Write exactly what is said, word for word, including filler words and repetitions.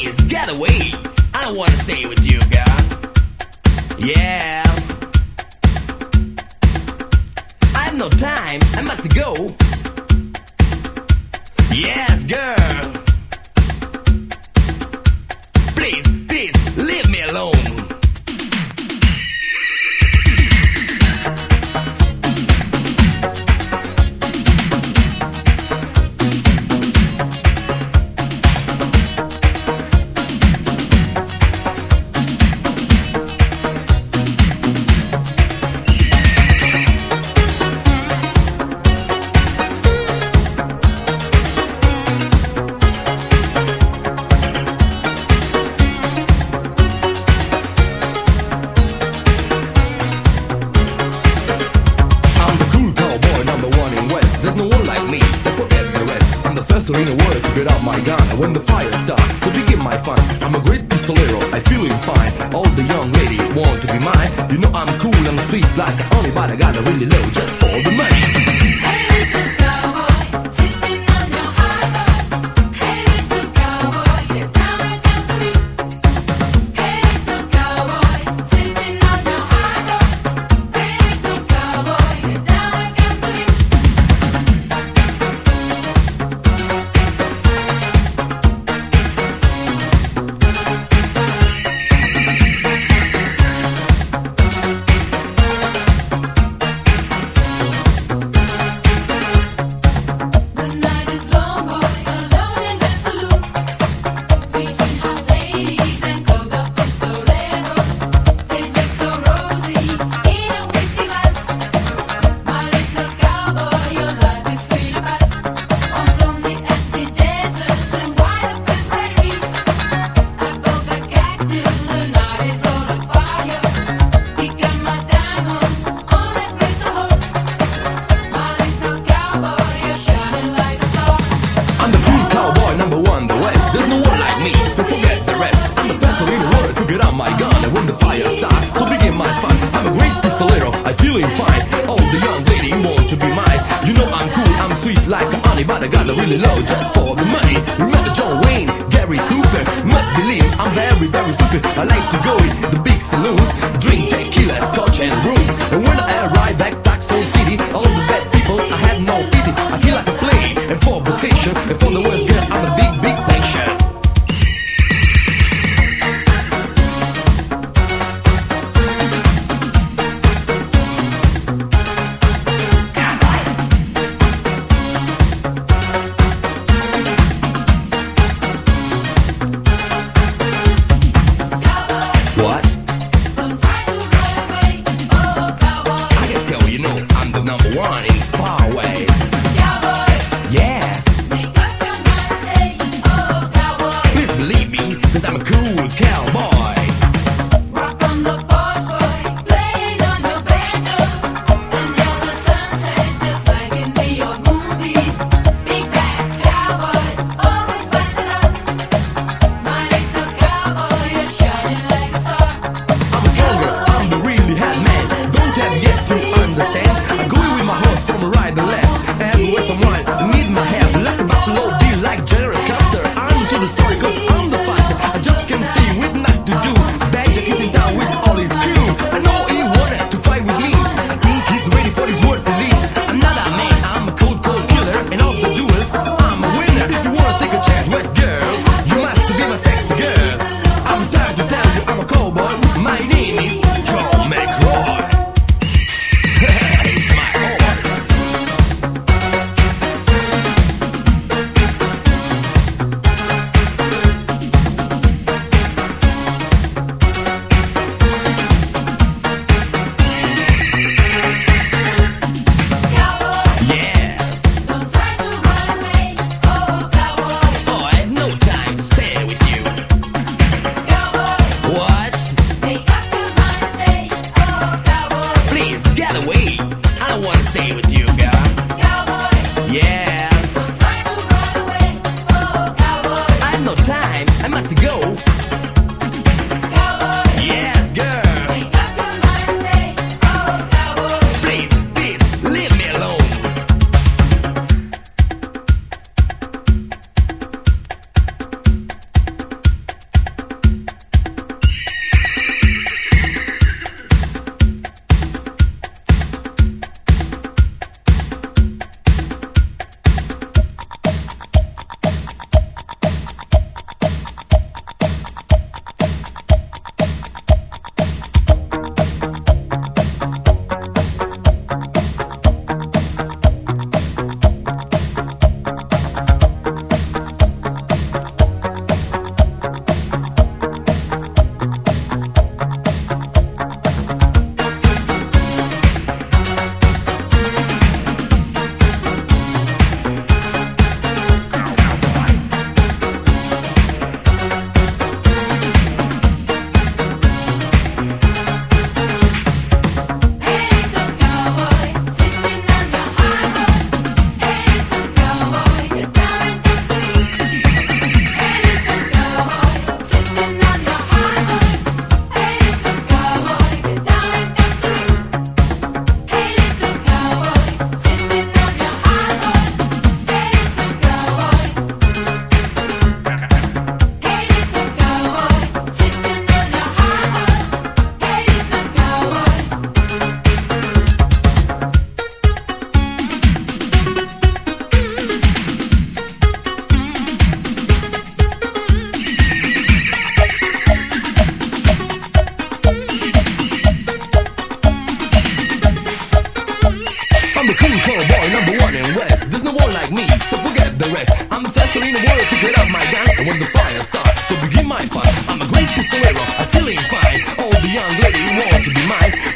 Please get away. I don't wanna stay with you, girl. Yeah. I have no time. I must go. Yes, girl. Please, please, leave me alone. There's no one like me, so forget the rest. I'm the first one in the world to get out my gun. And when the fire starts, to begin my fun, I'm a great pistolero, I feeling fine. All the young ladies want to be mine. You know I'm cool, I'm sweet like a honey, but I got a really low just for the money. Hey little cowboy, sitting on your high horse. Hey little cowboy, you're down and down to me. Hey little cowboy, sitting on your high horse. Hey little cowboy, you're down and down to me. When the fire starts, so begin my fun. I'm a great pistolero, I feeling fine. All the young ladies want to be mine. You know I'm cool, I'm sweet like a honey, but I got a really low just for the money. Remember John Wayne, Gary Cooper, must believe I'm very, very stupid. I like to go in the big saloon, drink tequila, scotch and rum. And when I arrive back Tucson City, all the best people, I had no pity. I feel like a play, and for vacation, and for the worst girl, I'm a big, big patient. What? get up my gun, and when the fire starts, so begin my fun. I'm a great pistolero, I'm feeling fine. All the young ladies want to be mine.